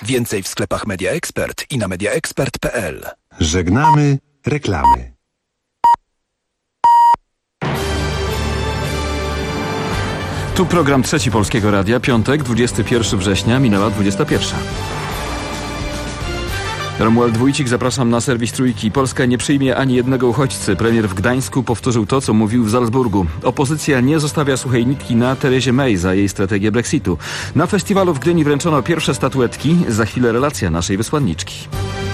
Więcej w sklepach Media Expert i na mediaexpert.pl. Żegnamy reklamy. Tu program Trzeci Polskiego Radia, piątek, 21 września, minęła 21. Romuald Wójcik, zapraszam na serwis Trójki. Polska nie przyjmie ani jednego uchodźcy. Premier w Gdańsku powtórzył to, co mówił w Salzburgu. Opozycja nie zostawia suchej nitki na Terezie May za jej strategię Brexitu. Na festiwalu w Gdyni wręczono pierwsze statuetki. Za chwilę relacja naszej wysłanniczki.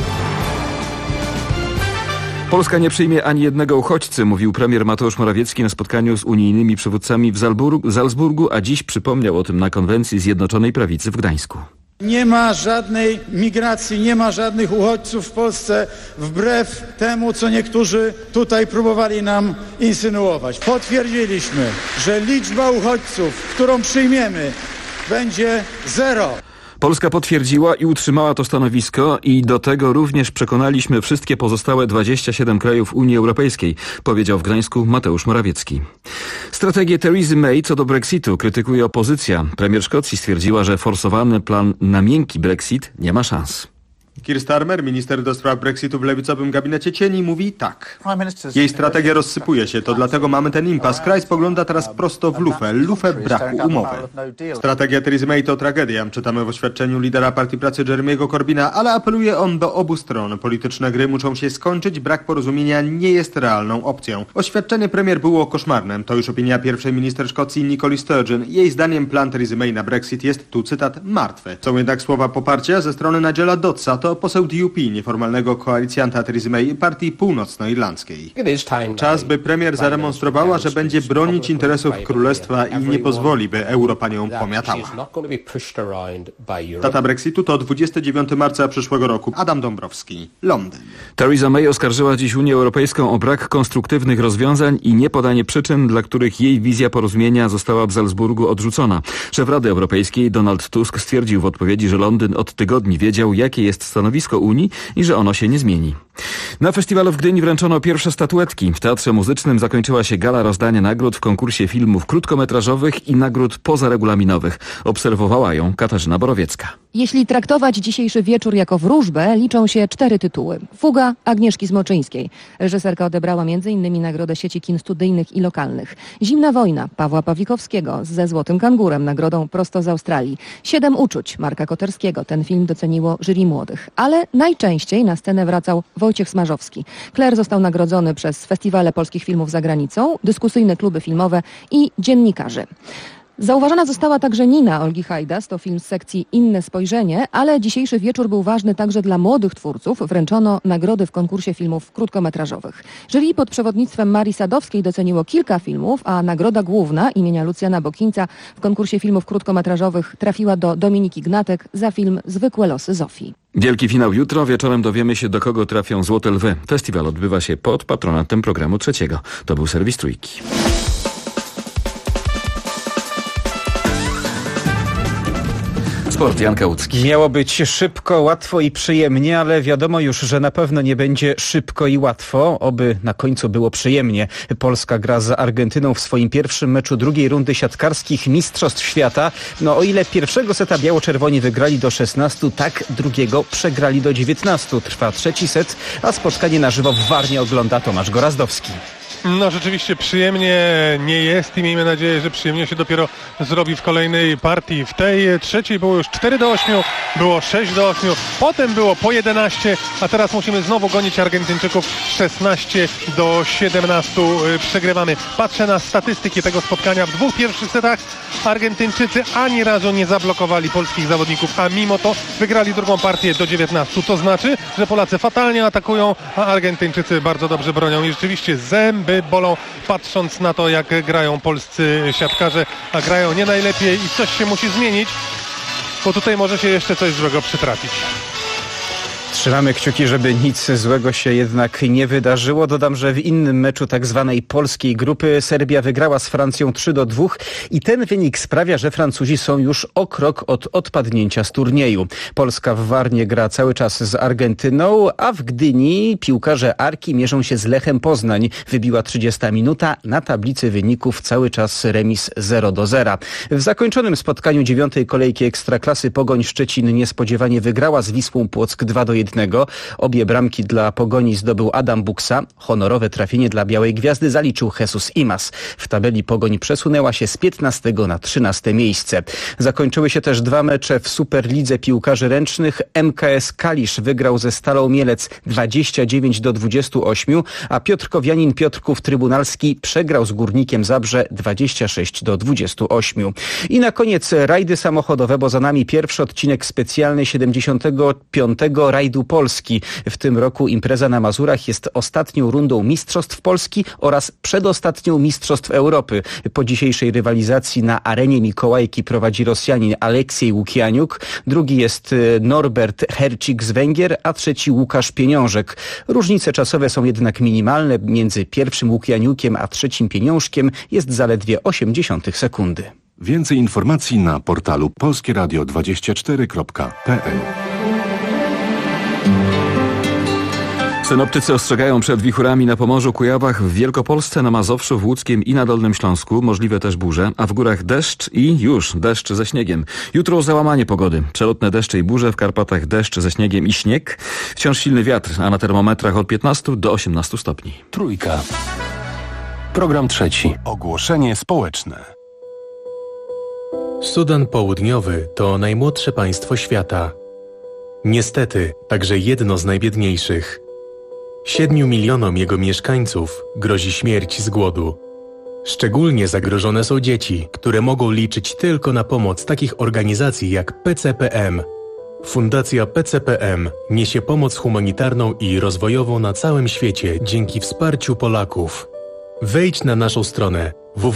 Polska nie przyjmie ani jednego uchodźcy, mówił premier Mateusz Morawiecki na spotkaniu z unijnymi przywódcami w Salzburgu, a dziś przypomniał o tym na konwencji Zjednoczonej Prawicy w Gdańsku. Nie ma żadnej migracji, nie ma żadnych uchodźców w Polsce, wbrew temu, co niektórzy tutaj próbowali nam insynuować. Potwierdziliśmy, że liczba uchodźców, którą przyjmiemy, będzie 0. Polska potwierdziła i utrzymała to stanowisko i do tego również przekonaliśmy wszystkie pozostałe 27 krajów Unii Europejskiej, powiedział w Gdańsku Mateusz Morawiecki. Strategię Terezy May co do Brexitu krytykuje opozycja. Premier Szkocji stwierdziła, że forsowany plan na miękki Brexit nie ma szans. Keir Starmer, minister do spraw Brexitu w lewicowym gabinecie cieni, mówi tak. Jej strategia rozsypuje się, to dlatego mamy ten impas. Kraj spogląda teraz prosto w lufę braku umowy. Strategia Terezy May to tragedia, czytamy w oświadczeniu lidera Partii Pracy Jeremiego Corbyna, ale apeluje on do obu stron. Polityczne gry muszą się skończyć, brak porozumienia nie jest realną opcją. Oświadczenie premier było koszmarne. To już opinia pierwszej minister Szkocji Nicoli Sturgeon. Jej zdaniem plan Terezy May na Brexit jest, tu cytat, martwy. Są jednak słowa poparcia ze strony Nigela Dodsa, to poseł DUP, nieformalnego koalicjanta Terezy May, partii północnoirlandzkiej. Czas, by premier zademonstrowała, że będzie bronić interesów królestwa i nie pozwoli, by Europa nią pomiatała. Data Brexitu to 29 marca przyszłego roku. Adam Dąbrowski, Londyn. Theresa May oskarżyła dziś Unię Europejską o brak konstruktywnych rozwiązań i niepodanie przyczyn, dla których jej wizja porozumienia została w Salzburgu odrzucona. Szef Rady Europejskiej Donald Tusk stwierdził w odpowiedzi, że Londyn od tygodni wiedział, jakie jest stanowisko Unii i że ono się nie zmieni. Na festiwalu w Gdyni wręczono pierwsze statuetki. W Teatrze Muzycznym zakończyła się gala rozdania nagród w konkursie filmów krótkometrażowych i nagród pozaregulaminowych. Obserwowała ją Katarzyna Borowiecka. Jeśli traktować dzisiejszy wieczór jako wróżbę, liczą się 4 tytuły. Fuga Agnieszki Smoczyńskiej. Reżyserka odebrała m.in. nagrodę sieci kin studyjnych i lokalnych. Zimna wojna Pawła Pawlikowskiego ze Złotym Kangurem, nagrodą prosto z Australii. 7 uczuć Marka Koterskiego. Ten film doceniło jury młodych. Ale najczęściej na scenę wracał Wojciech Smarzowski. Kler został nagrodzony przez festiwale polskich filmów za granicą, dyskusyjne kluby filmowe i dziennikarzy. Zauważona została także Nina Olgi Hajdas, to film z sekcji Inne spojrzenie, ale dzisiejszy wieczór był ważny także dla młodych twórców. Wręczono nagrody w konkursie filmów krótkometrażowych. Jury pod przewodnictwem Marii Sadowskiej doceniło kilka filmów, a nagroda główna imienia Lucjana Bokińca w konkursie filmów krótkometrażowych trafiła do Dominiki Gnatek za film Zwykłe losy Zofii. Wielki finał jutro. Wieczorem dowiemy się, do kogo trafią Złote Lwy. Festiwal odbywa się pod patronatem programu Trzeciego. To był serwis Trójki. Sport, Jan Kałucki. Miało być szybko, łatwo i przyjemnie, ale wiadomo już, że na pewno nie będzie szybko i łatwo. Oby na końcu było przyjemnie. Polska gra z Argentyną w swoim pierwszym meczu drugiej rundy siatkarskich Mistrzostw Świata. No o ile pierwszego seta biało-czerwoni wygrali do 16, tak drugiego przegrali do 19. Trwa trzeci set, a spotkanie na żywo w Warnie ogląda Tomasz Gorazdowski. No rzeczywiście przyjemnie nie jest i miejmy nadzieję, że przyjemnie się dopiero zrobi w kolejnej partii. W tej trzeciej było już 4-8, było 6-8, potem było po 11, a teraz musimy znowu gonić Argentyńczyków. 16-17 przegrywamy. Patrzę na statystyki tego spotkania. W dwóch pierwszych setach Argentyńczycy ani razu nie zablokowali polskich zawodników, a mimo to wygrali drugą partię do 19. To znaczy, że Polacy fatalnie atakują, a Argentyńczycy bardzo dobrze bronią. I rzeczywiście zęby bolą, patrząc na to, jak grają polscy siatkarze, a grają nie najlepiej i coś się musi zmienić, bo tutaj może się jeszcze coś złego przytrafić. Trzymamy kciuki, żeby nic złego się jednak nie wydarzyło. Dodam, że w innym meczu tak zwanej polskiej grupy Serbia wygrała z Francją 3-2 i ten wynik sprawia, że Francuzi są już o krok od odpadnięcia z turnieju. Polska w Warnie gra cały czas z Argentyną, a w Gdyni piłkarze Arki mierzą się z Lechem Poznań. Wybiła 30 minuta, na tablicy wyników cały czas remis 0-0. W zakończonym spotkaniu 9. kolejki Ekstraklasy Pogoń Szczecin niespodziewanie wygrała z Wisłą Płock 2-1. Obie bramki dla Pogoni zdobył Adam Buksa. Honorowe trafienie dla Białej Gwiazdy zaliczył Jesus Imas. W tabeli Pogoń przesunęła się z 15 na 13 miejsce. Zakończyły się też dwa mecze w Superlidze Piłkarzy Ręcznych. MKS Kalisz wygrał ze Stalą Mielec 29-28, a Piotrkowianin Piotrków Trybunalski przegrał z Górnikiem Zabrze 26-28. I na koniec rajdy samochodowe, bo za nami pierwszy odcinek specjalny 75. rajdu Polski. W tym roku impreza na Mazurach jest ostatnią rundą Mistrzostw Polski oraz przedostatnią Mistrzostw Europy. Po dzisiejszej rywalizacji na arenie Mikołajki prowadzi Rosjanin Aleksiej Łukianiuk, drugi jest Norbert Hercik z Węgier, a trzeci Łukasz Pieniążek. Różnice czasowe są jednak minimalne. Między pierwszym Łukianiukiem a trzecim Pieniążkiem jest zaledwie 0,8 sekundy. Więcej informacji na portalu polskieradio24.pl. Synoptycy ostrzegają przed wichurami na Pomorzu, Kujawach, w Wielkopolsce, na Mazowszu, w Łódzkiem i na Dolnym Śląsku. Możliwe też burze, a w górach deszcz i już deszcz ze śniegiem. Jutro załamanie pogody. Przelotne deszcze i burze, w Karpatach deszcz ze śniegiem i śnieg. Wciąż silny wiatr, a na termometrach od 15 do 18 stopni. Trójka. Program trzeci. Ogłoszenie społeczne. Sudan Południowy to najmłodsze państwo świata. Niestety, także jedno z najbiedniejszych. 7 milionom jego mieszkańców grozi śmierć z głodu. Szczególnie zagrożone są dzieci, które mogą liczyć tylko na pomoc takich organizacji jak PCPM. Fundacja PCPM niesie pomoc humanitarną i rozwojową na całym świecie dzięki wsparciu Polaków. Wejdź na naszą stronę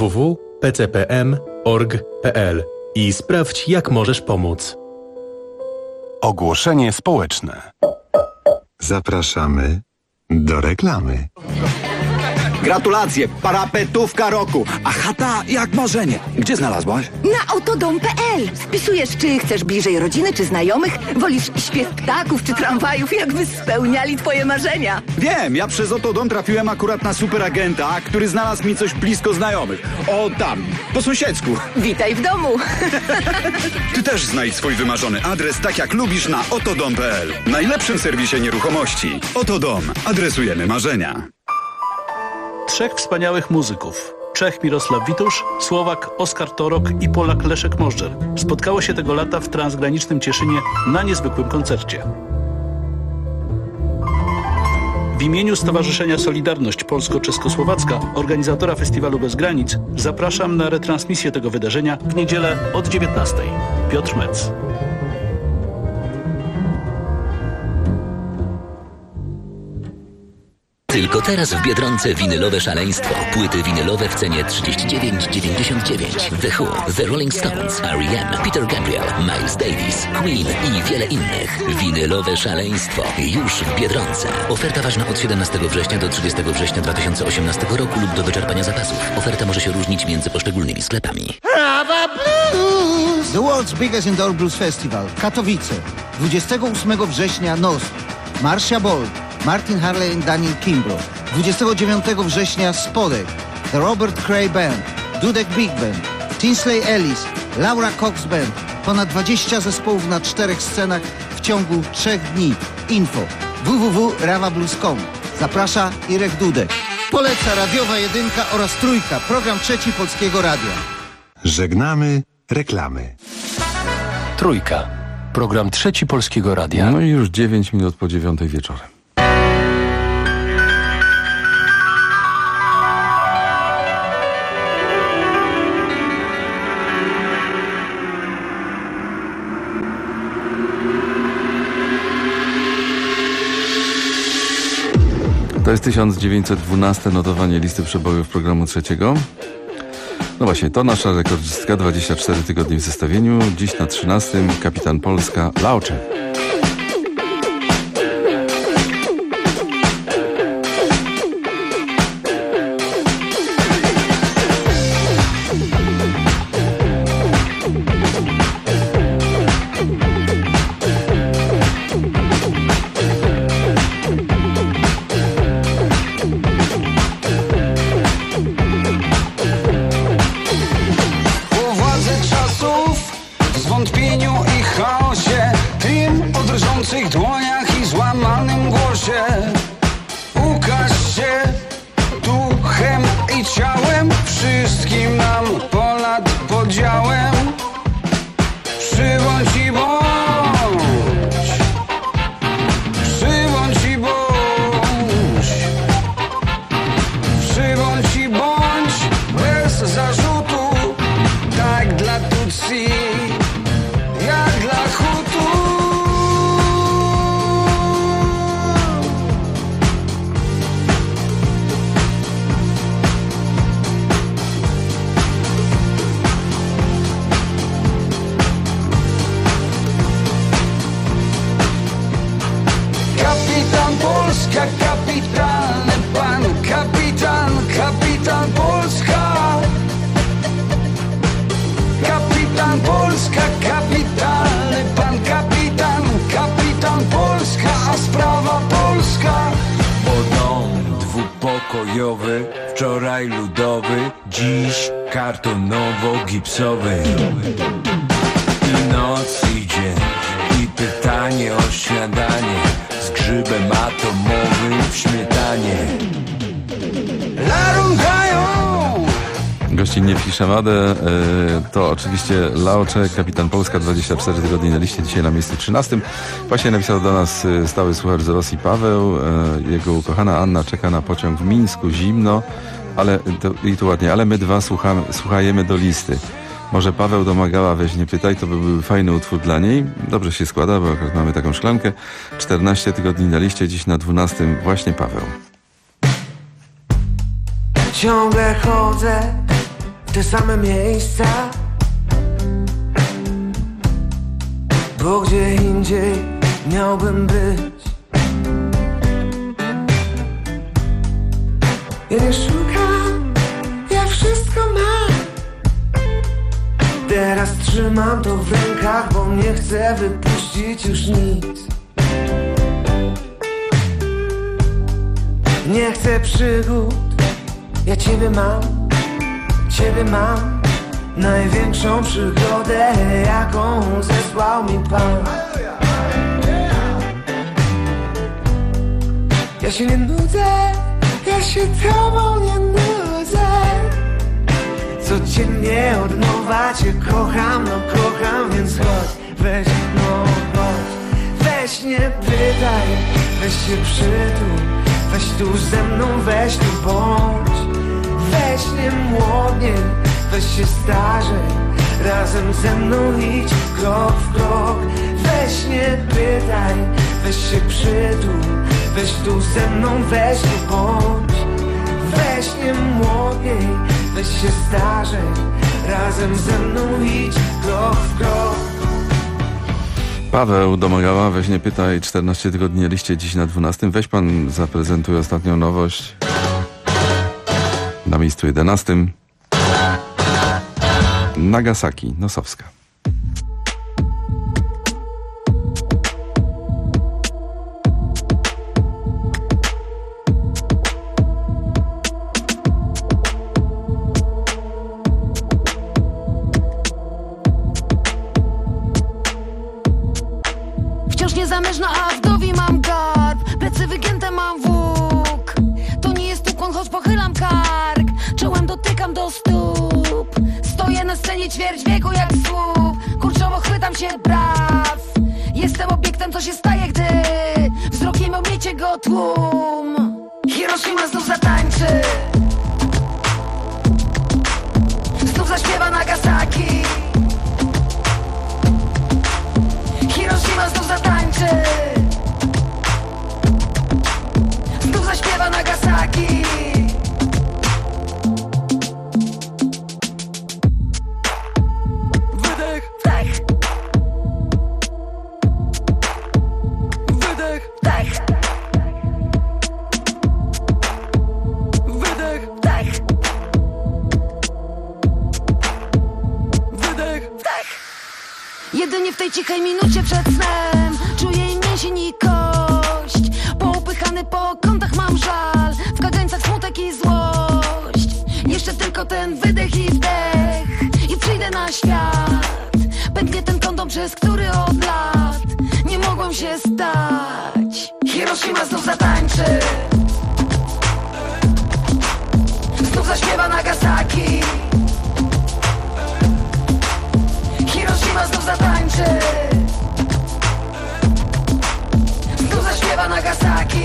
www.pcpm.org.pl i sprawdź, jak możesz pomóc. Ogłoszenie społeczne. Zapraszamy do reklamy. Gratulacje, parapetówka roku. A chata jak marzenie. Gdzie znalazłaś? Na autodom.pl. Spisujesz, czy chcesz bliżej rodziny, czy znajomych? Wolisz śpiew ptaków, czy tramwajów, jakby spełniali twoje marzenia? Wiem, ja przez Autodom trafiłem akurat na superagenta, który znalazł mi coś blisko znajomych. O tam, po sąsiedzku. Witaj w domu. Ty też znajdź swój wymarzony adres tak jak lubisz na autodom.pl. Najlepszym serwisie nieruchomości. Autodom. Adresujemy marzenia. Trzech wspaniałych muzyków. Czech Mirosław Witusz, Słowak Oskar Torok i Polak Leszek Możdżer spotkało się tego lata w transgranicznym Cieszynie na niezwykłym koncercie. W imieniu Stowarzyszenia Solidarność Polsko-Czeskosłowacka, organizatora Festiwalu Bez Granic, zapraszam na retransmisję tego wydarzenia w niedzielę od 19:00. Piotr Metz. Tylko teraz w Biedronce winylowe szaleństwo. Płyty winylowe w cenie 39,99. The Who, The Rolling Stones, R.E.M., Peter Gabriel, Miles Davis, Queen i wiele innych. Winylowe szaleństwo. Już w Biedronce. Oferta ważna od 17 września do 30 września 2018 roku lub do wyczerpania zapasów. Oferta może się różnić między poszczególnymi sklepami. The World's Biggest Indoor Blues Festival. Katowice. 28 września NOS. Marcia Bold. Martin Harley i Daniel Kimbrough. 29 września Spodek, The Robert Cray Band, Dudek Big Band, Tinsley Ellis, Laura Cox Band. Ponad 20 zespołów na 4 scenach w ciągu 3 dni. Info www.rawablues.com. Zaprasza Irek Dudek. Poleca radiowa jedynka oraz trójka, program trzeci Polskiego Radia. Żegnamy reklamy. Trójka. Program trzeci Polskiego Radia. No i już 9 minut po 9 wieczorem. To jest 1912 notowanie listy przebojów programu trzeciego. No właśnie, to nasza rekordzistka, 24 tygodnie w zestawieniu. Dziś na 13 kapitan Polska Laucze. strumieniu i chaosie, tym o drżących dłoniach i złamanym głosie. Ukaż się duchem i ciałem, wszystkim nam ponad podziałem. Przybądź i bądź, przybądź i bądź, przybądź i bądź bez zarzutu, tak dla Tutsi, jak dla Hutu. Kapitan Polska, kapitalny pan, kapitan Polska. Kapitan Polska, kapitalny pan, kapitan Polska, a sprawa polska. Bo dom dwupokojowy, wczoraj ludowy, dziś kartonowo-gipsowy. I noc i dzień, i pytanie o śniadanie, z grzybem atomowym w śmietanie. Larungają! Gościnnie w Hiszemadę to oczywiście Laocze, kapitan Polska, 24 tygodnie na liście, dzisiaj na miejscu 13. Właśnie napisał do nas stały słuchacz z Rosji Paweł, jego ukochana Anna czeka na pociąg w Mińsku, zimno, ale i tu ładnie, ale my dwa słuchajemy do listy. Może Paweł domagała, weź nie pytaj, to by był fajny utwór dla niej. Dobrze się składa, bo akurat mamy taką szklankę. 14 tygodni na liście, dziś na 12 właśnie Paweł. Ciągle chodzę w te same miejsca, bo gdzie indziej miałbym być. Ja nie szukam, ja wszystko mam. Teraz trzymam to w rękach, bo nie chcę wypuścić już nic. Nie chcę przygód, ja Ciebie mam, największą przygodę, jaką zesłał mi Pan. Ja się nie nudzę, ja się Tobą nie nudzę. Codziennie od nowa Cię kocham, no kocham, więc chodź, weź, no chodź. Weź nie pytaj, weź się przytul, weź tu ze mną, weź tu bądź. Weź nie młodnie, weź się starzej, razem ze mną idź krok w krok. Weź nie pytaj, weź się przytul, weź tu ze mną, weź tu bądź. Weź nie młodniej, weź się starzej, razem ze mną idź krok w krok. Paweł domagała, weź nie pytaj, 14 tygodni na liście, dziś na 12. Weź pan zaprezentuj ostatnią nowość. Na miejscu 11 Nagasaki, Nosowska. Wciąż niezamężna, a wdowi mam garb, plecy wygięte mam włók. To nie jest ukłon, choć pochylam kark, czołem dotykam do stóp. Stoję na scenie ćwierć wieku jak słup, kurczowo chwytam się braw. Jestem obiektem, co się staje, gdy wzrokiem omiecie go tłum. Hiroshima znów zatańczy, znów zaśpiewa Nagasaki. Hiroshima znów zatańczy, znów zaśpiewa Nagasaki. Wydech, wdech, wydech, wdech, wydech, wdech, wydech, wdech. Jedynie w tej cichej minucie przed snem czuję i mięsień i kość. Poupychany po kątach mam żal, w kagańcach smutek i złość. Jeszcze tylko ten wydech i wdech i przyjdę na świat. Pęknie ten kondom Byłam przez który od lat nie mogłam się stać. Hiroshima znów zatańczy, znów zaśpiewa Nagasaki. Hiroshima znów zatańczy, znów zaśpiewa Nagasaki.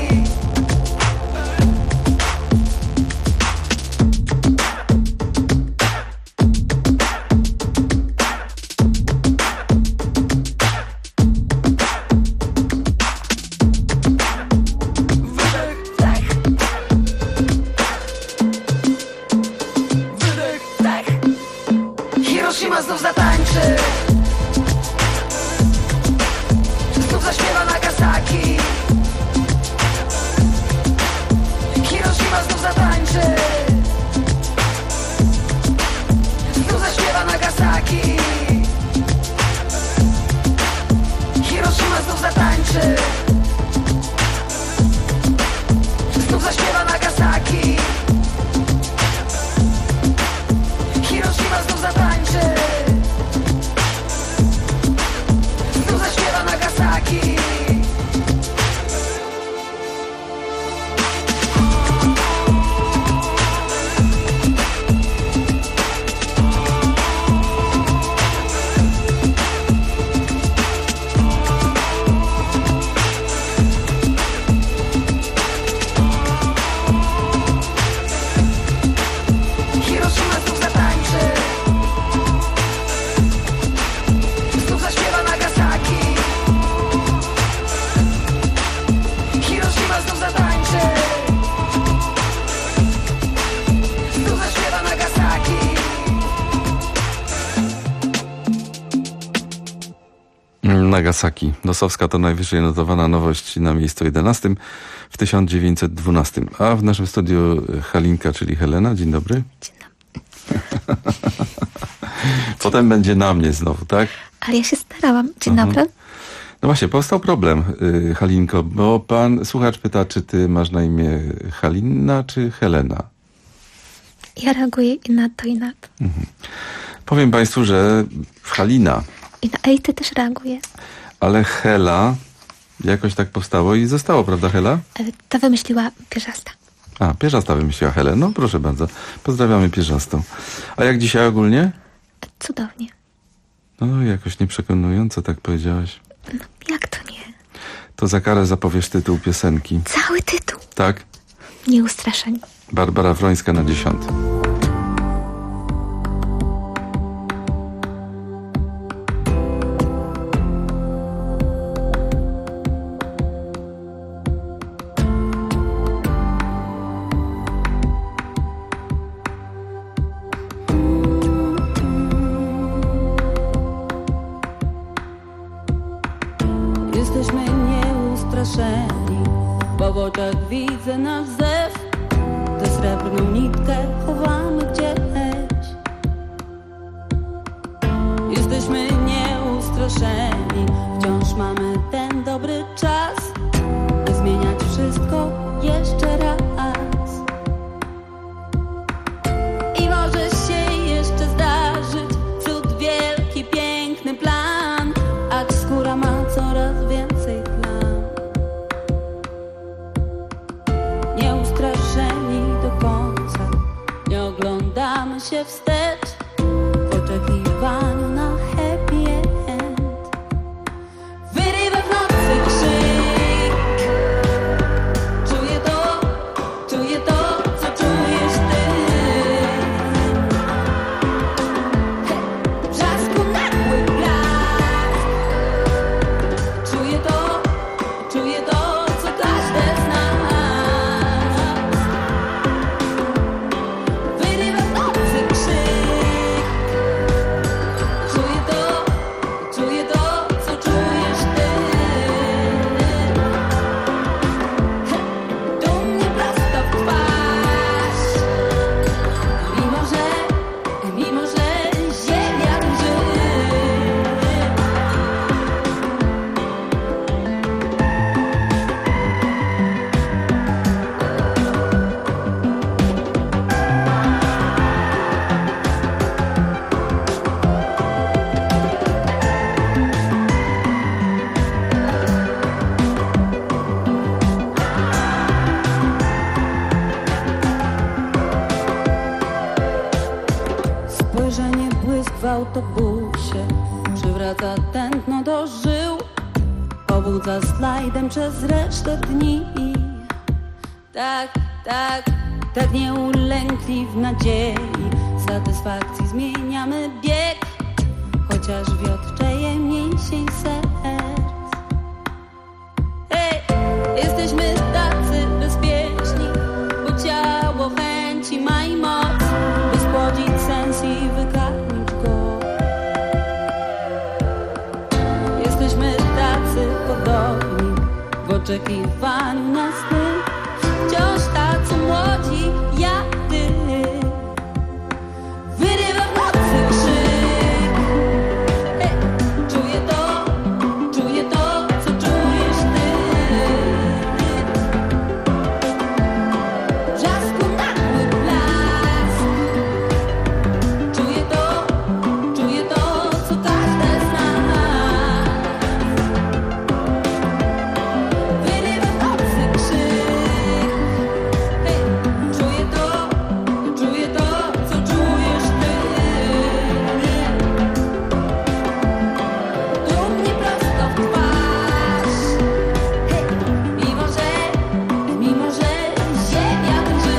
Hiroshima znów zatańczy, znów zaśpiewa Nagasaki. Hiroshima znów zatańczy, znów zaśpiewa Nagasaki. Hiroshima znów zatańczy, znów zaśpiewa Nagasaki. Hiroshima znów zatańczy, znów zaśpiewa Nagasaki. Hiroshima znów zatańczy, znów zaśpiewa Nagasaki. Hiroshima znów zatańczy, znów zaśpiewa Nagasaki. Nagasaki. Nosowska to najwyżej notowana nowość na miejscu 11 w 1912. A w naszym studiu Halinka, czyli Helena. Dzień dobry. Dzień dobry. Potem będzie na mnie znowu, tak? Ale ja się starałam. Dzień dobry. No właśnie, powstał problem, Halinko, bo pan słuchacz pyta, czy ty masz na imię Halina, czy Helena? Ja reaguję i na to, i na to. Powiem państwu, że Halina, I na ej, ty też reaguje. ale Hela jakoś tak powstało i zostało, prawda Hela? To wymyśliła Pierzasta. A, Pierzasta wymyśliła Helę. No proszę bardzo, pozdrawiamy Pierzastą. A jak dzisiaj ogólnie? Cudownie. No jakoś nieprzekonująco tak powiedziałaś. No, jak to nie? To za karę zapowiesz tytuł piosenki. Cały tytuł. Tak? Nieustraszeni. Barbara Wrońska na 10. Jesteśmy nieustraszeni, bo w oczach widzę nasz zew. Tę srebrną nitkę chowamy gdzieś. Jesteśmy nieustraszeni, wciąż mamy ten dobry czas, by zmieniać wszystko jeszcze raz. I może się jeszcze zdarzyć cud wielki, piękny plan, acz skóra ma coraz więcej plam. Nieustraszeni do końca, nie oglądamy się wstecz w oczekiwaniu na happy end. Wyrywa w autobusie. Przywraca tętno do żył, pobudza slajdem przez resztę dni. Tak, tak, tak nieulękli w nadziei satysfakcji zmieniamy bieg, chociaż wiotczeje mięsień serc. Hej, jesteśmy tacy bezpieczni, bo ciało chęci ma i moc, by spłodzić sens i wykarmić go. Jesteśmy tacy podobni w oczekiwaniu na sny, wciąż tacy młodzi jak ty. Wyrywa w nocy krzyk. Hey, czuję to, co czujesz ty. Brzasku nagły blask. Czuję to, co każde z nas. Wyrywa w nocy krzyk. Hey, czuję to, co czujesz ty. Dumnie prosto w twarz. Hey, mimo że ziemia drży.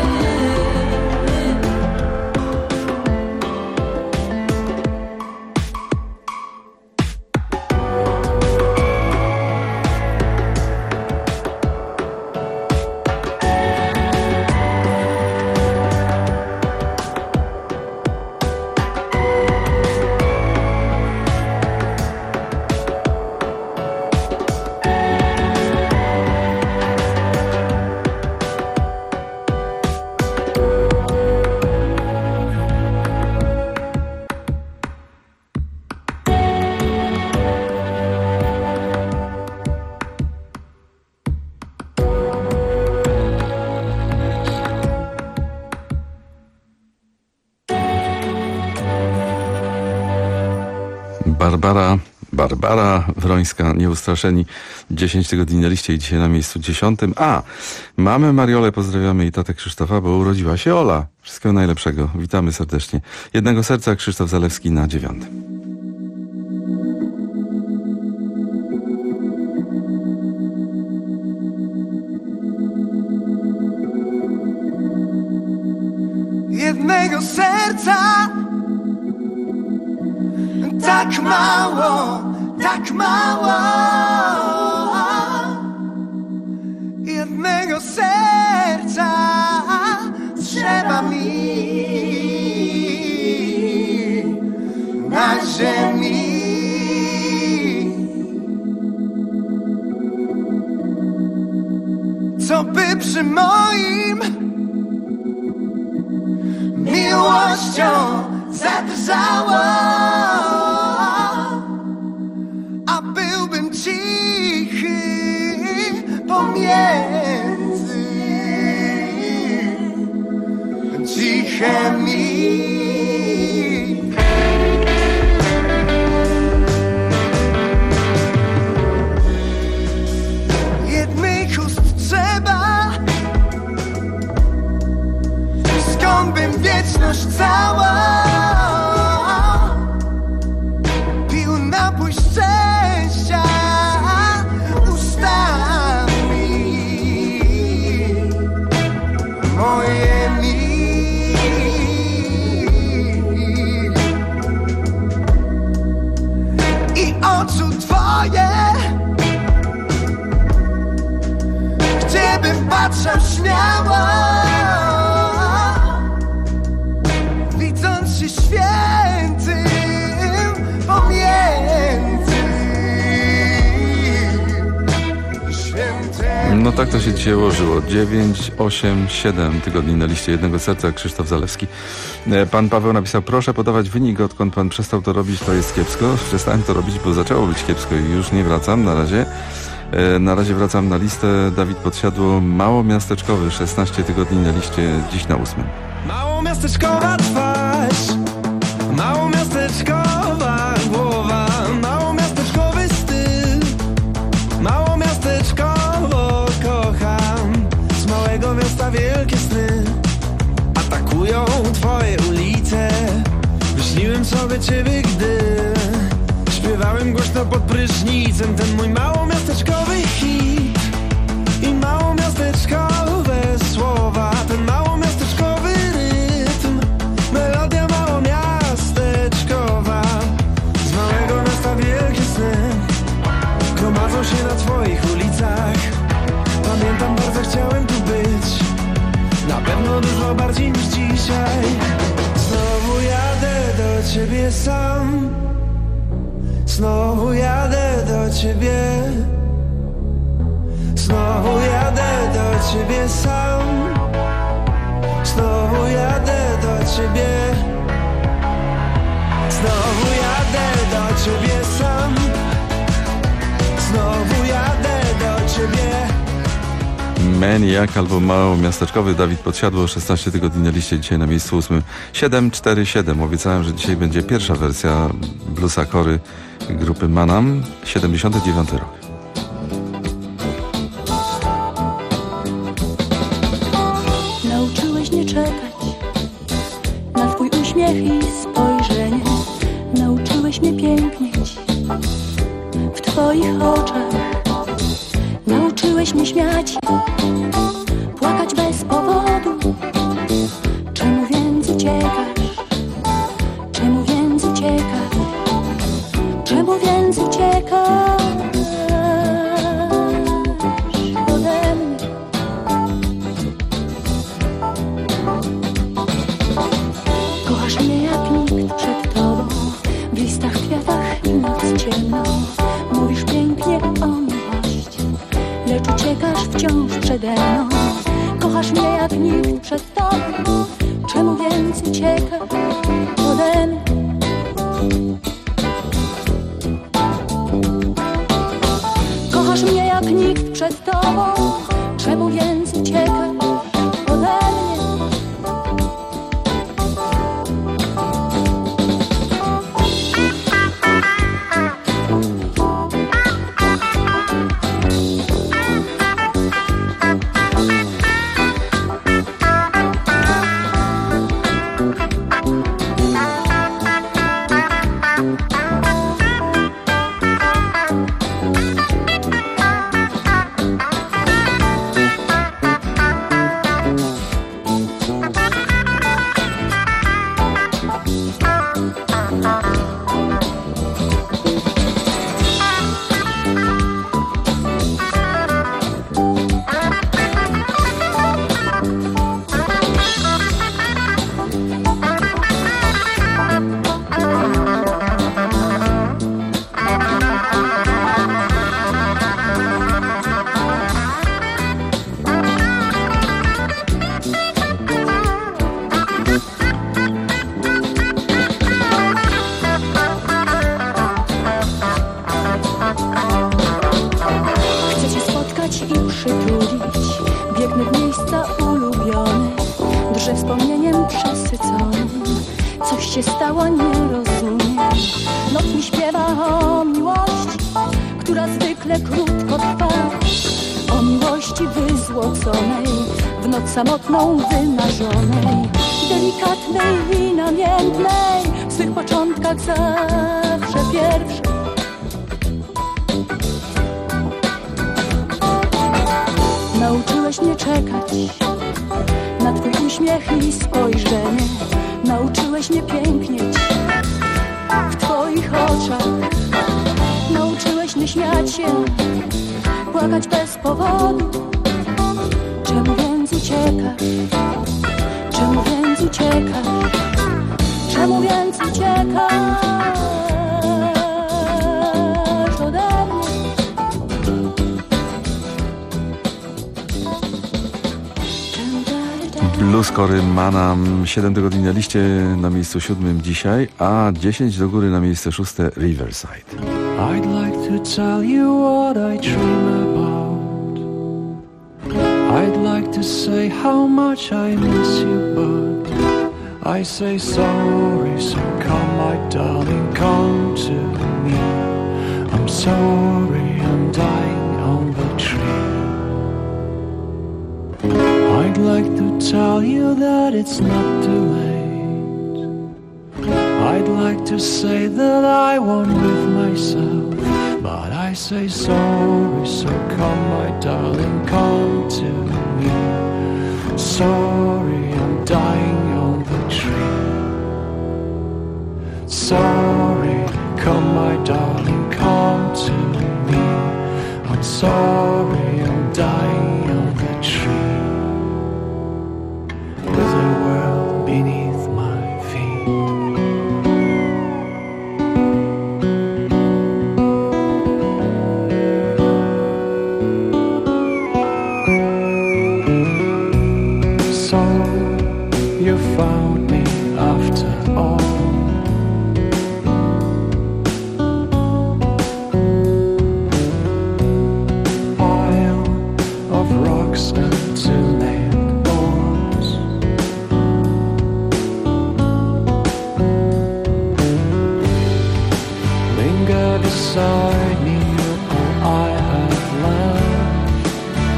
Barbara Wrońska, Nieustraszeni. 10 tygodni na liście i dzisiaj na miejscu 10. A, mamy Mariolę, pozdrawiamy i tatę Krzysztofa, bo urodziła się Ola. Wszystkiego najlepszego. Witamy serdecznie. Jednego serca, Krzysztof Zalewski na 9. Jednego serca, tak mało, tak mało. Jednego serca trzeba mi na ziemi. Co by przy moim miłością zadrżało, a byłbym cichy pomiędzy cichemi. Jednych ust trzeba, skąd bym wieczność cała pił napój szczęścia ustami moimi. I oczu twoje, gdzie bym patrzał śmiało, widząc się świętym pomiędzy świętem. No tak to się dzisiaj ułożyło. 9, 8, 7 tygodni na liście jednego serca, Krzysztof Zalewski. Pan Paweł napisał, proszę podawać wynik, odkąd pan przestał to robić, to jest kiepsko. Przestałem to robić, bo zaczęło być kiepsko i już nie wracam na razie. Na razie wracam na listę. Dawid Podsiadło, mało miasteczkowy, 16 tygodni na liście, dziś na 8. Mało miasteczkowa twarz, mało miasteczkowa głowa, mało miasteczkowy styl, mało miasteczkowo kocham. Z małego miasta wielkie sny atakują twoje ulice. Myśliłem sobie ciebie, Śpiewałem głośno pod prysznicem ten mój małomiasteczkowy hit i małomiasteczkowe słowa, ten małomiasteczkowy rytm, melodia małomiasteczkowa. Z małego miasta wielkie sny gromadzą się na twoich ulicach. Pamiętam, bardzo chciałem tu być, na pewno dużo bardziej niż dzisiaj. Znowu jadę do ciebie sam, znowu jadę do ciebie, znowu jadę do ciebie sam, znowu jadę do ciebie, znowu jadę do ciebie sam, znowu jadę do ciebie. Maniac albo małomiasteczkowy. Dawid Podsiadło, 16 tygodni na liście, dzisiaj na miejscu 8. 747. Obiecałem, że dzisiaj będzie pierwsza wersja bluesa Kory grupy Manam. 79 rok. Nauczyłeś mnie czekać na twój uśmiech i spojrzenie. Nauczyłeś mnie pięknieć w twoich oczach. Nauczyłeś mnie śmiać, płakać bez powodu. Czemu więc uciekasz? Czemu więc uciekasz? Czemu więc uciekasz ode mnie? Kochasz mnie jak nikt przed tobą, w listach, kwiatach i noc ciemną. Mówisz pięknie o miłości, lecz uciekasz wciąż przede mną. Kochasz mnie jak nikt przed tobą, czemu więc uciekasz ode mnie? Kochasz mnie jak nikt przed tobą, czemu więc uciekasz ode mnie? Samotną, wymarzonej, delikatnej i namiętnej, w swych początkach zawsze pierwszy. Nauczyłeś mnie czekać na twój uśmiech i spojrzenie. Nauczyłeś mnie pięknieć w twoich oczach. Nauczyłeś mnie śmiać się, płakać bez powodu. Czemu więc uciekasz? Czemu więc uciekasz? Czemu więc uciekasz ode mnie? Blues Kory Manam, 7 tygodni na liście, na miejscu 7 dzisiaj, a 10 do góry na miejsce 6 Riverside. I'd like to tell you what I dream about. I'd like to say how much I miss you, but I say sorry, so come my darling, come to me. I'm sorry, I'm dying on the tree. I'd like to tell you that it's not too late. I'd like to say that I won with myself, but I say sorry, so come my darling, come to me. Sorry, I'm dying on the tree. Sorry, come my darling, come to me. I'm sorry, I'm dying on the tree. With the world beneath my feet. So you found me after all. Pile of rocks and two-named doors. Linger beside me, you're all I have left.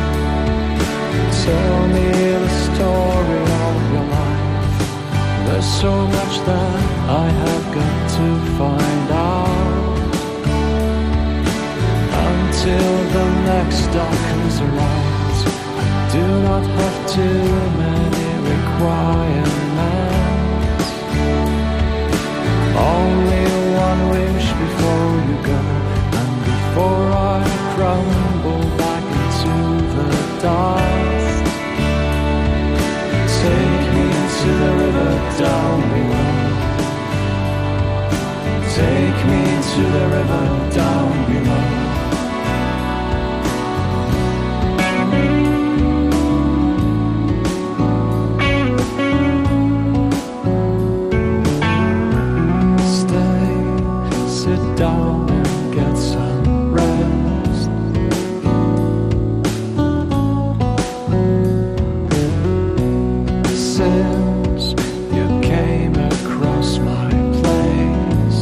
Tell me the story of your life. There's so much that I have got to find out. Until the next darkness arrives, I do not have too many requirements. Only one wish before you go, and before I crumble back into the dust. Take me to the river down below. Take me to the river down below. Stay, sit down and get some rest. Since you came across my place,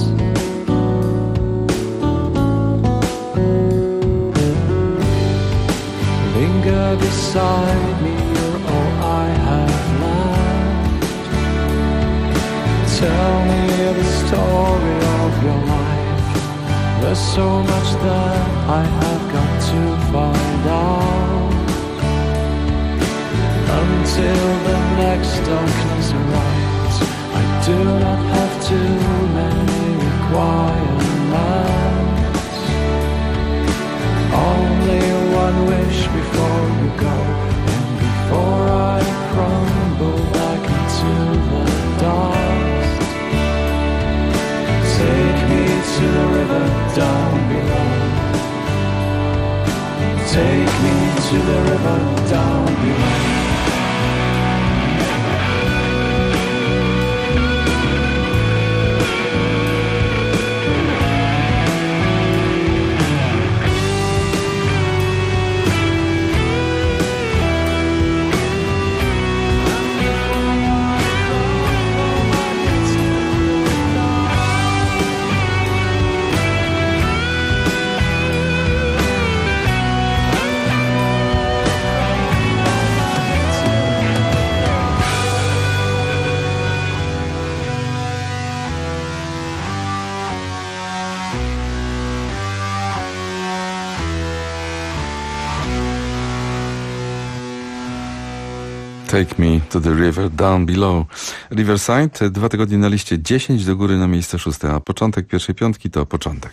linger beside me, you're all I have left. Tell me the story of your life. There's so much that I have got to find out. Until the next darkness arrives, I do not have too many requirements. Only one wish before you go, and before I crumble back into the dust. Take me to the river down below. Take me to the river down below. Take me to the river down below. Riverside, 2 tygodnie na liście, 10 do góry na miejsce 6, a początek pierwszej piątki to początek.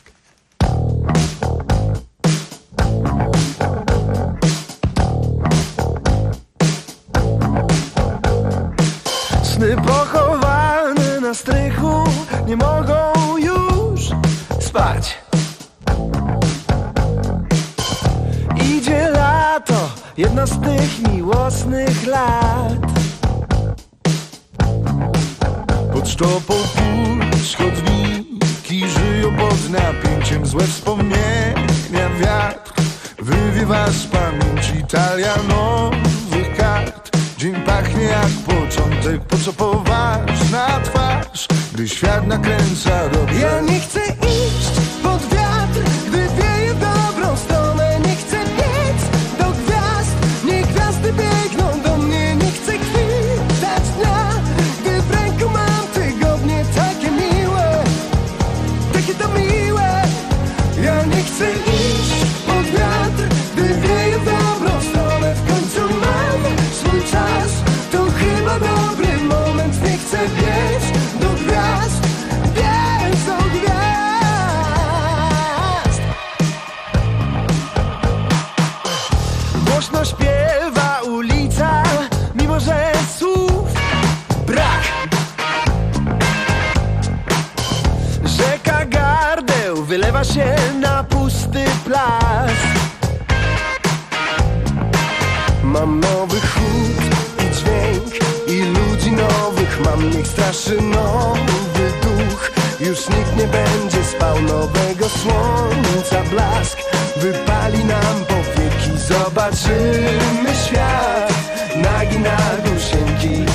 Sny pochowane na strychu nie mogą już spać. Idzie lato, jedno z tych miłosnych lat. Pod sztopą płuc chodniki żyją pod napięciem. Złe wspomnienia wiatr wywiewa z pamięci. Talia nowych kart. Dzień pachnie jak początek. Po co poważna twarz, gdy świat nakręca do brzegu? Ja nie chcę iść pod wiatr, gdy wieje w dobrą stronę. Nie chcę biec do gwiazd, niech gwiazdy biegną do mnie. Nie chcę chwitać dnia, gdy w ręku mam tygodnie takie miłe. chcę iść pod wiatr, gdy wieje w dobrą stronę. W końcu mam swój czas, to chyba dobry moment. Nie chcę biec do gwiazd, biec do gwiazd. Głośno śpiewa ulica, mimo że słów brak. Rzeka gardeł wylewa się na pusty plac. Mam nowy chód i dźwięk i ludzi nowych. Mam, niech straszy nowy duch. Już nikt nie będzie spał, nowego słońca blask wypali nam powieki. Zobaczymy świat nagi na dusieńki.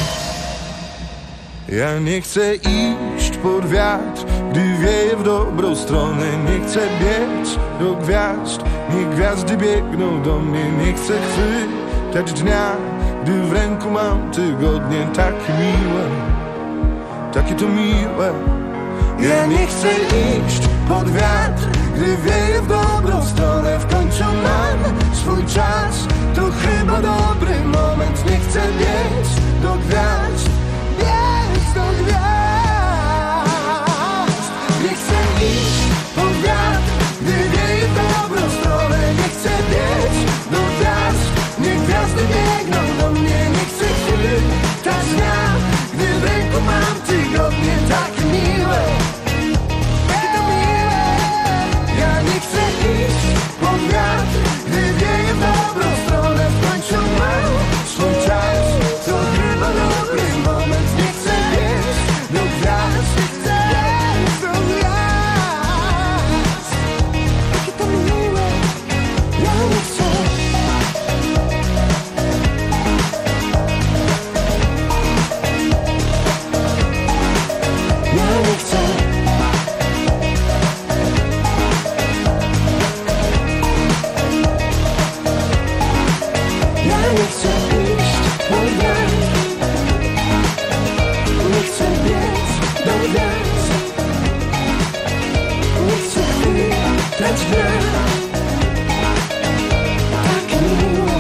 Ja nie chcę iść pod wiatr, gdy wieje w dobrą stronę. Nie chcę biec do gwiazd, niech gwiazdy biegną do mnie. Nie chcę chwytać dnia, gdy w ręku mam tygodnie. Tak miłe, takie to miłe. Ja nie chcę iść pod wiatr, gdy wieje w dobrą stronę. W końcu mam swój czas, to chyba dobry moment. Nie chcę biec do gwiazd, biec do gwiazd. Nie chcę iść pod wiatr, gdy wieje w dobrą stronę. Nie chcę biec do gwiazd, niech gwiazdy biegną do mnie. Nie chcę chwytać dnia, gdy w ręku mam tygodnie. Tak miłe, takie to miłe. Ja nie chcę iść pod wiatr, gdy wieje w dobrą stronę. W końcu mam swój czas, to chyba dobry moment. Nie chcę biec do gwiazd, chcę biec do gwiazd. Takie to miłe, ja nie chcę. Ja nie chcę. Ja nie chcę iść pod wiatr, nie chcę biec do gwiazd, nie chcę chwytać dnia. Tak miło.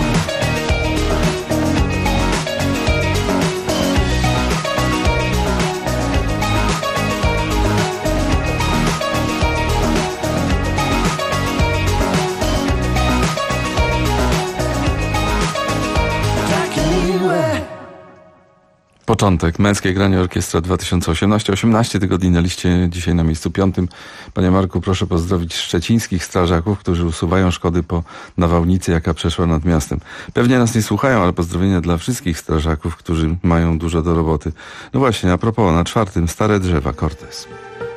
Początek. Męskie granie orkiestra 2018. 18 tygodni na liście, dzisiaj na miejscu 5. Panie Marku, proszę pozdrowić szczecińskich strażaków, którzy usuwają szkody po nawałnicy, jaka przeszła nad miastem. Pewnie nas nie słuchają, ale pozdrowienia dla wszystkich strażaków, którzy mają dużo do roboty. No właśnie, a propos, na 4. Stare drzewa, Cortez.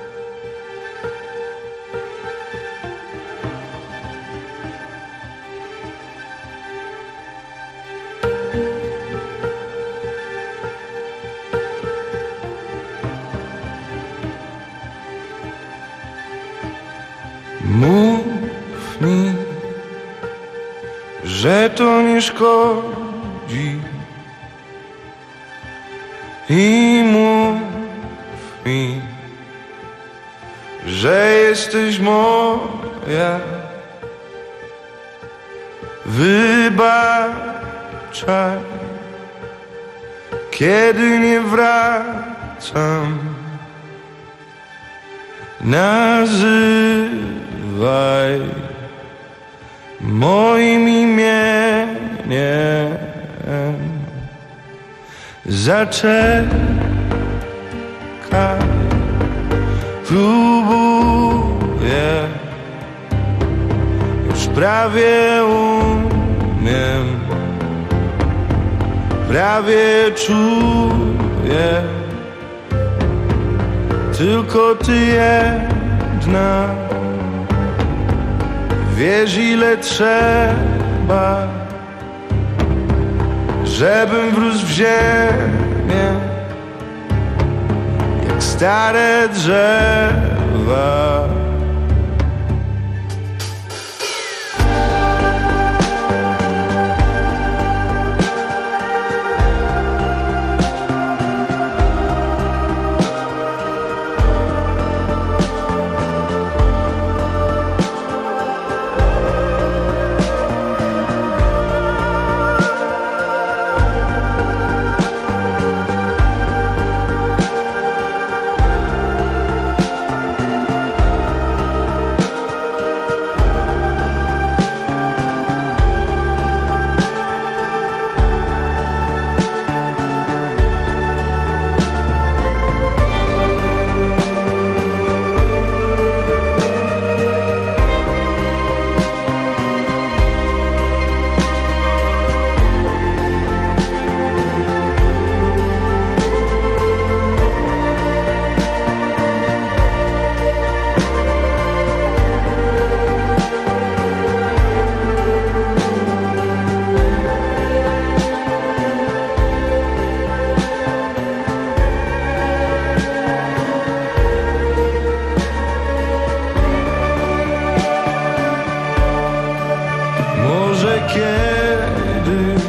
Mów mi, że to nie szkodzi, i mów mi, że jesteś moja. Wybaczaj, kiedy nie wracam. Nazywaj moim imieniem. Zaczekaj, próbuję, już prawie umiem, prawie czuję. Tylko ty jedna, wiesz ile trzeba, żebym wrósł w ziemię, jak stare drzewa. Może kiedyś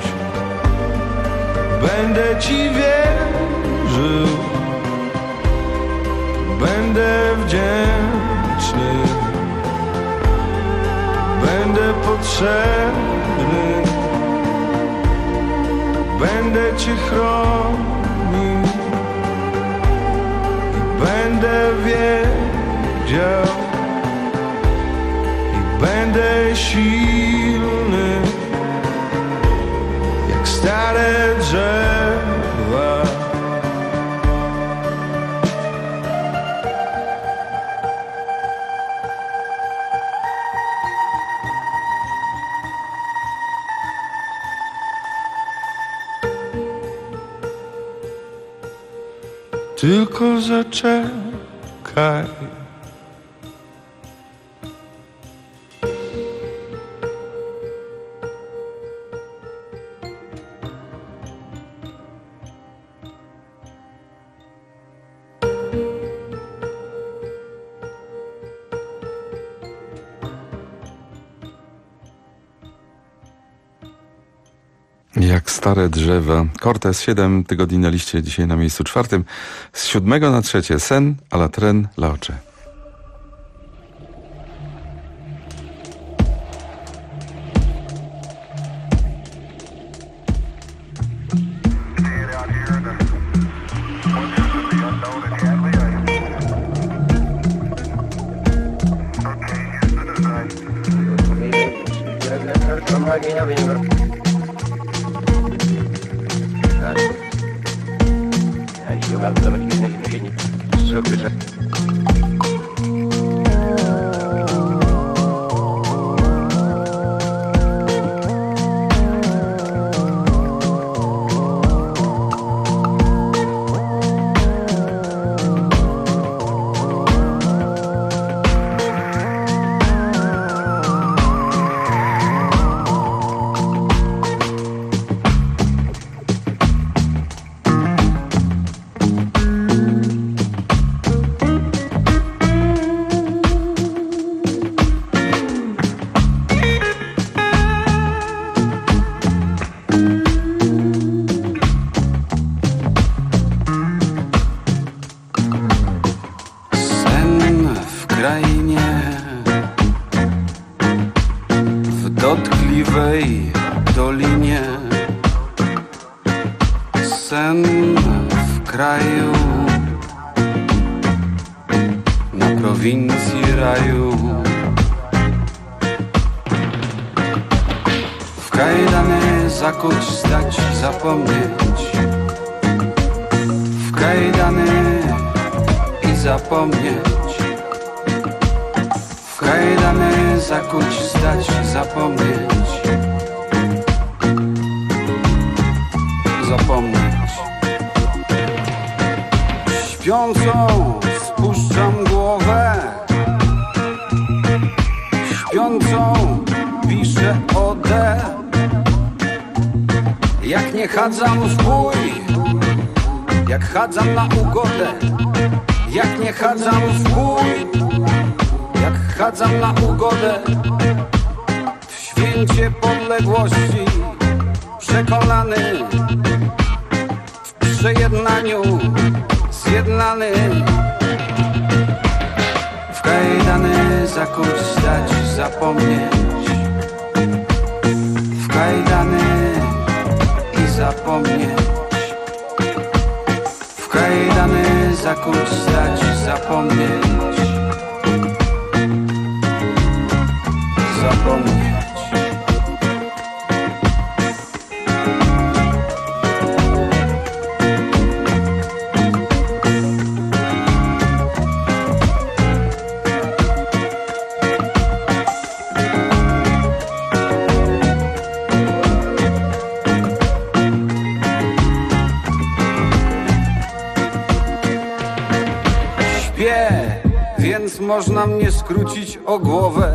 będę Ci wierzył, będę wdzięczny, będę potrzebny, będę Cię chronił i będę wiedział i będę silny jak stare drzewa. Tylko zaczekaj. Jak stare drzewa. Cortez, 7 tygodni na liście, dzisiaj na miejscu 4. Z 7 na 3. Sen a la tren la ocze. dotkliwej dolinie. Sen w kraju, na prowincji raju. W kajdany zakuć, zdać, zapomnieć. W kajdany i zapomnieć. W kajdany zakuć, zdać, zapomnieć. Zapomnieć. Śpiącą spuszczam głowę. Śpiącą piszę odę. Jak nie chadzam w bój, jak chadzam na ugodę. Jak nie chadzam w bój, jak chadzam na ugodę. W święcie podległości przekonany, w przejednaniu zjednany. W kajdany zakuć, zdać, zapomnieć. W kajdany i zapomnieć. W kajdany zakuć, zdać, zapomnieć. Zapomnieć. Więc można mnie skrócić o głowę.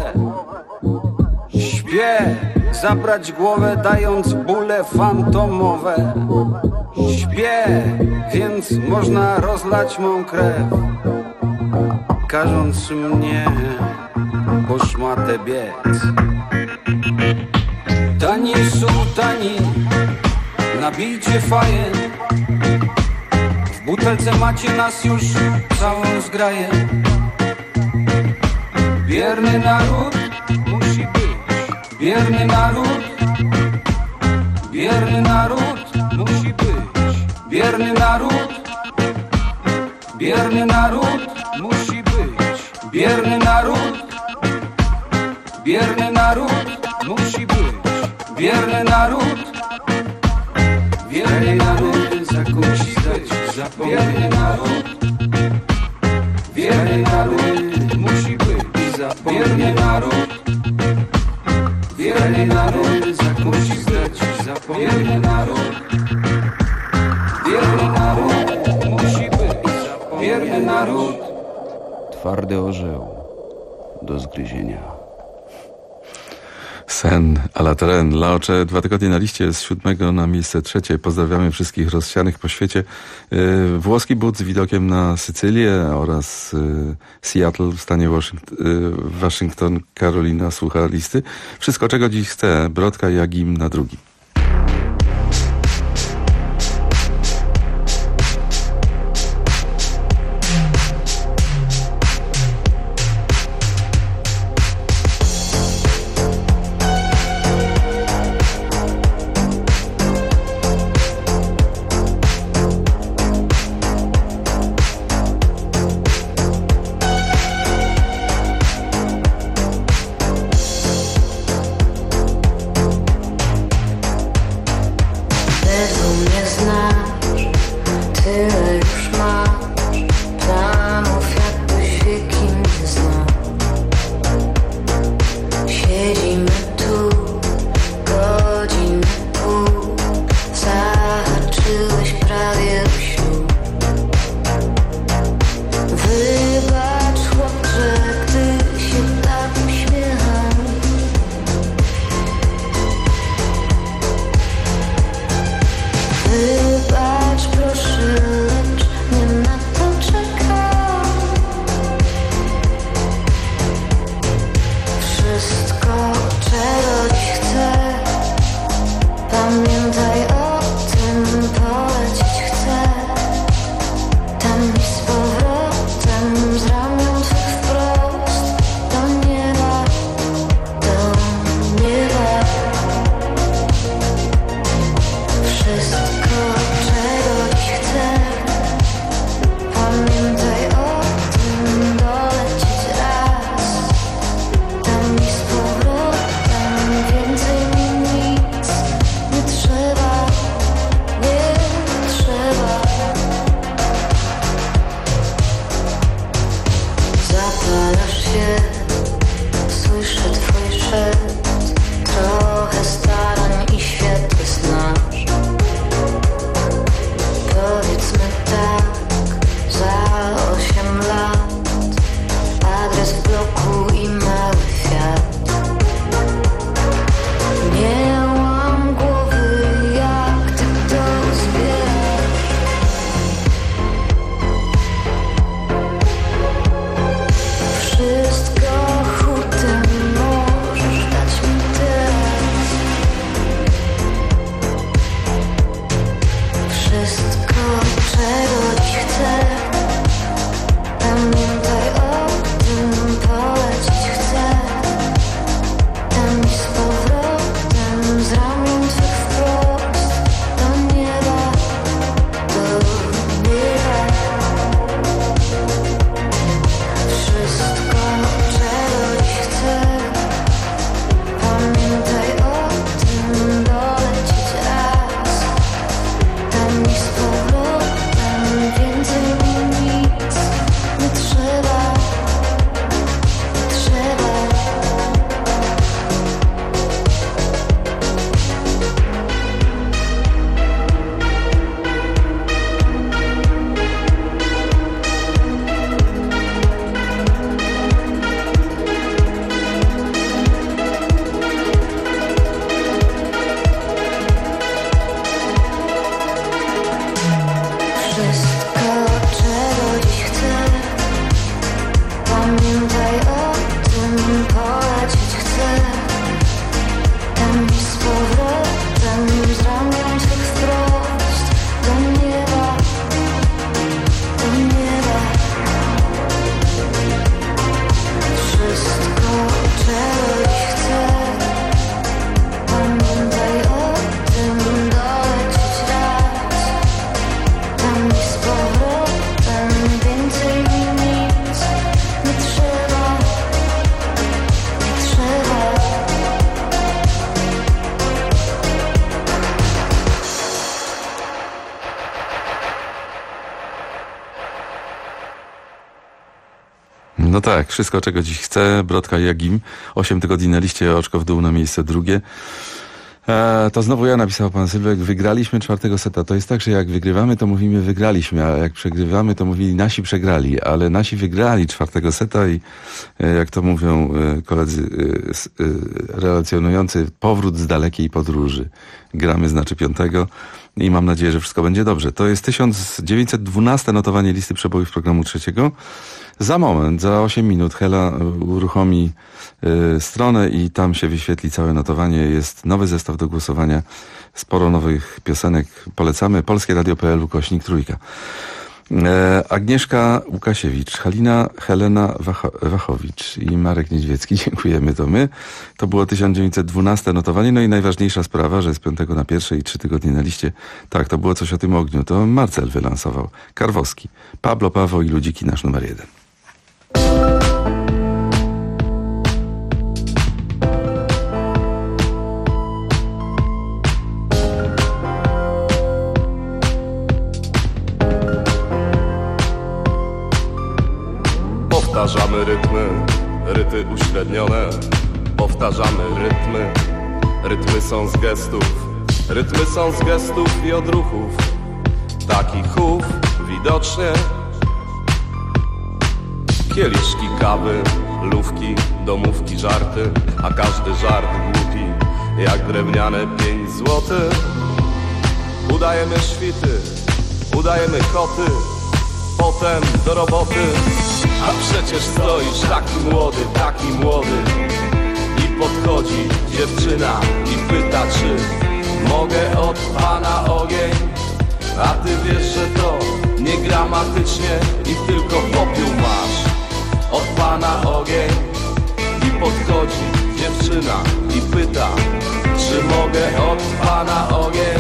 Śpię, zabrać głowę, dając bóle fantomowe. Śpię, więc można rozlać mą krew, każąc mnie po szmatę biec. Pani sułtani, nabijcie faję. W butelce macie nas już całą zgraję. Wierny naród musi być. Wierny naród. Wierny naród musi być. Wierny naród. Wierny naród musi być. Wierny naród. Wierny naród musi być. Wierny naród. Wierny naród zakończyć zapomnieć. Wierny naród. Wierny naród musi być. Wierny naród. Wierny naród zakończyć zapomnieć. Wierny naród. Wierny naród musi być. Wierny naród. Twardy orzeł do zgryzienia. Sen a la tren. Laocze 2 tygodnie na liście, z 7 na miejsce 3. Pozdrawiamy wszystkich rozsianych po świecie. Włoski but z widokiem na Sycylię oraz Seattle w stanie Waszyngton. Karolina słucha listy. Wszystko, czego dziś chce. Brodka i Agim na drugim. No tak, wszystko czego dziś chcę, Brodka i Jagim, 8 tygodni na liście, oczko w dół na miejsce drugie. To znowu ja, napisał pan Sylwek, wygraliśmy 4. seta. To jest tak, że jak wygrywamy, to mówimy wygraliśmy, a jak przegrywamy, to mówili nasi przegrali, ale nasi wygrali 4. seta i jak to mówią koledzy relacjonujący, powrót z dalekiej podróży. Gramy znaczy 5. i mam nadzieję, że wszystko będzie dobrze. To jest 1912 notowanie listy przebojów programu 3. Za moment, za 8 minut Hela uruchomi stronę i tam się wyświetli całe notowanie. Jest nowy zestaw do głosowania. Sporo nowych piosenek. Polecamy. polskieradio.pl/3. Agnieszka Łukasiewicz, Helena Wachowicz i Marek Niedźwiecki. Dziękujemy, to my. To było 1912 notowanie. No i najważniejsza sprawa, że z 5 na 1 i 3 tygodnie na liście. Tak, to było coś o tym ogniu. To Marcel wylansował. Karwowski, Pablo Paweł i Ludziki, nasz numer 1. Powtarzamy rytmy, ryty uśrednione. Powtarzamy rytmy, rytmy są z gestów. Rytmy są z gestów i odruchów. Taki chów widocznie. Kieliszki kawy, lówki, domówki, żarty. A każdy żart głupi, jak drewniane 5 złotych. Udajemy świty, udajemy koty. Potem do roboty. A przecież stoisz taki młody i podchodzi dziewczyna i pyta, czy mogę od pana ogień. A ty wiesz, że to nie gramatycznie i tylko popiół masz. Od pana ogień. I podchodzi dziewczyna i pyta, czy mogę od pana ogień.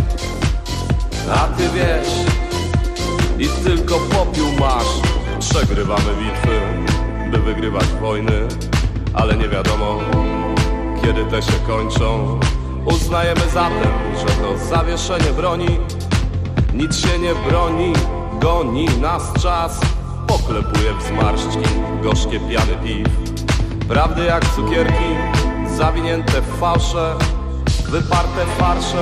A ty wiesz, i tylko popiół masz. Przegrywamy bitwy, by wygrywać wojny, ale nie wiadomo, kiedy te się kończą. Uznajemy zatem, że to zawieszenie broni. Nic się nie broni, goni nas czas. Poklepuje w zmarszczki gorzkie piany piw. Prawdy jak cukierki, zawinięte w fałsze, wyparte farsze.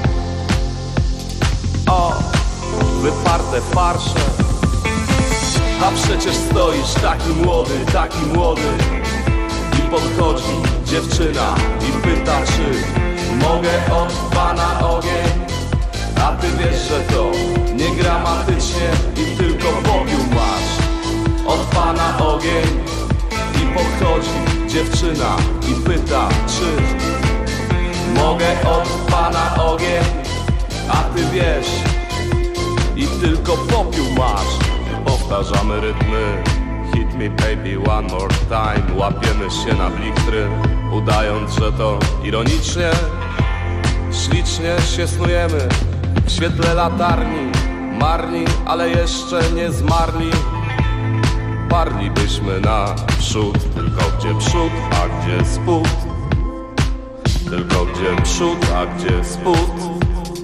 O, wyparte farsze. A przecież stoisz taki młody i podchodzi dziewczyna i pyta, czy mogę od pana ogień. A ty wiesz, że to nie gramatycznie i tylko popiół masz. Od pana ogień. I podchodzi dziewczyna i pyta, czy mogę od pana ogień. A ty wiesz, i tylko popiół masz. Powtarzamy rytmy, hit me baby one more time. Łapiemy się na blichtry, udając, że to ironicznie. Ślicznie się snujemy w świetle latarni. Marni, ale jeszcze nie zmarli. Parlibyśmy naprzód, tylko gdzie przód, a gdzie spód. Tylko gdzie przód, a gdzie spód.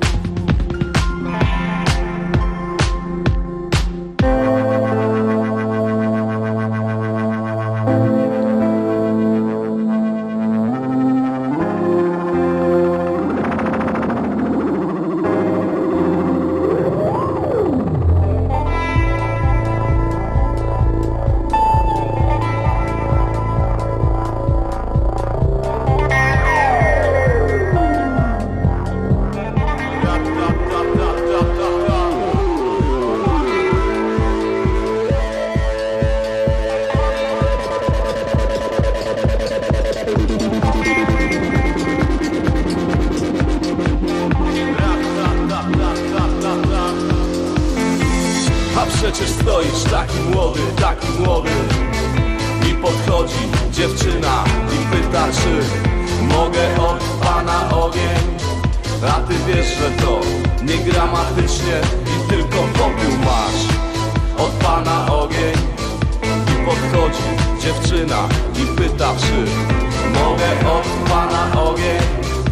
Przecież stoisz taki młody i podchodzi dziewczyna i pyta, czy mogę od pana ogień. A ty wiesz, że to nie gramatycznie i tylko popiół masz. Od pana ogień. I podchodzi dziewczyna i pyta, czy mogę od pana ogień.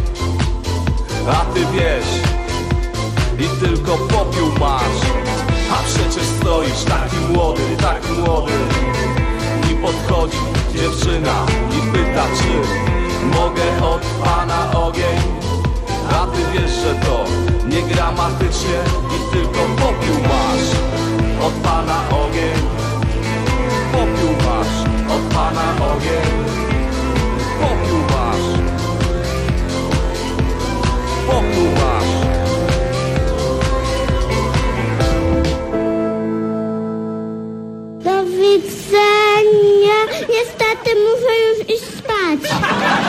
A ty wiesz, i tylko popiół masz. A przecież stoisz taki młody mogę od Pana ogień. A ty wiesz, że to nie gramatycznie i tylko popiół masz od Pana ogień. Popiół masz od Pana ogień. Popiół masz. Popiół masz. Do widzenia. Niestety muszę już iść spać.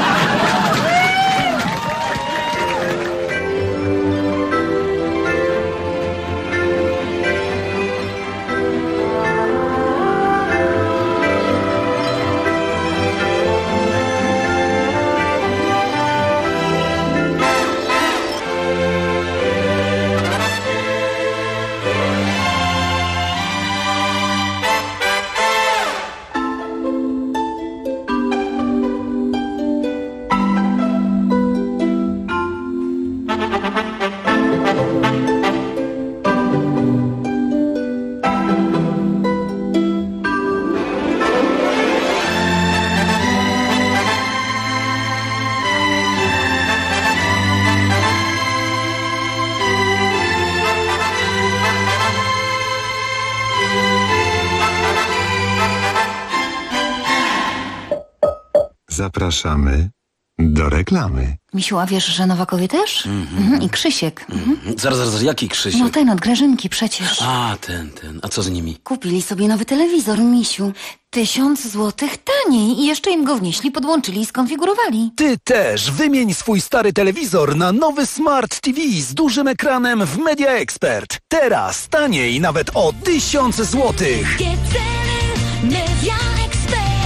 Zapraszamy do reklamy. Misiu, a wiesz, że Nowakowie też? I Krzysiek. Zaraz, jaki Krzysiek? No ten od Grażynki przecież. A, ten. A co z nimi? Kupili sobie nowy telewizor, Misiu. 1000 złotych taniej i jeszcze im go wnieśli, podłączyli i skonfigurowali. Ty też wymień swój stary telewizor na nowy Smart TV z dużym ekranem w Media Expert. Teraz taniej nawet o 1000 złotych. Media Expert.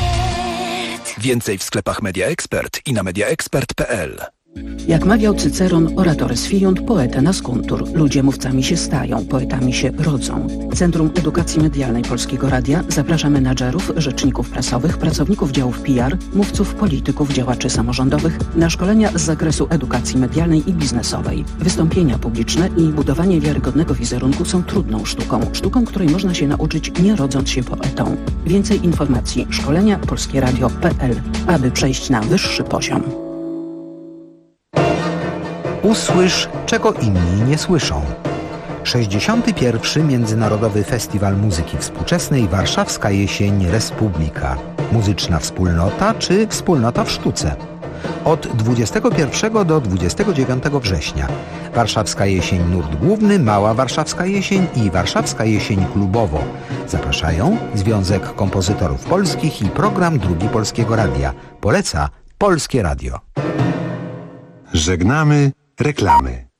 Więcej w sklepach Media Expert i na mediaexpert.pl. Jak mawiał Cyceron, oratoris fiunt, poeta nascuntur. Ludzie mówcami się stają, poetami się rodzą. Centrum Edukacji Medialnej Polskiego Radia zaprasza menadżerów, rzeczników prasowych, pracowników działów PR, mówców, polityków, działaczy samorządowych na szkolenia z zakresu edukacji medialnej i biznesowej. Wystąpienia publiczne i budowanie wiarygodnego wizerunku są trudną sztuką, której można się nauczyć nie rodząc się poetą. Więcej informacji szkolenia polskieradio.pl, aby przejść na wyższy poziom. Usłysz, czego inni nie słyszą. 61. Międzynarodowy Festiwal Muzyki Współczesnej Warszawska Jesień Republika. Muzyczna wspólnota czy wspólnota w sztuce. Od 21 do 29 września. Warszawska Jesień Nurt Główny, Mała Warszawska Jesień i Warszawska Jesień Klubowo. Zapraszają Związek Kompozytorów Polskich i Program Drugi Polskiego Radia. Poleca Polskie Radio. Żegnamy reklamy.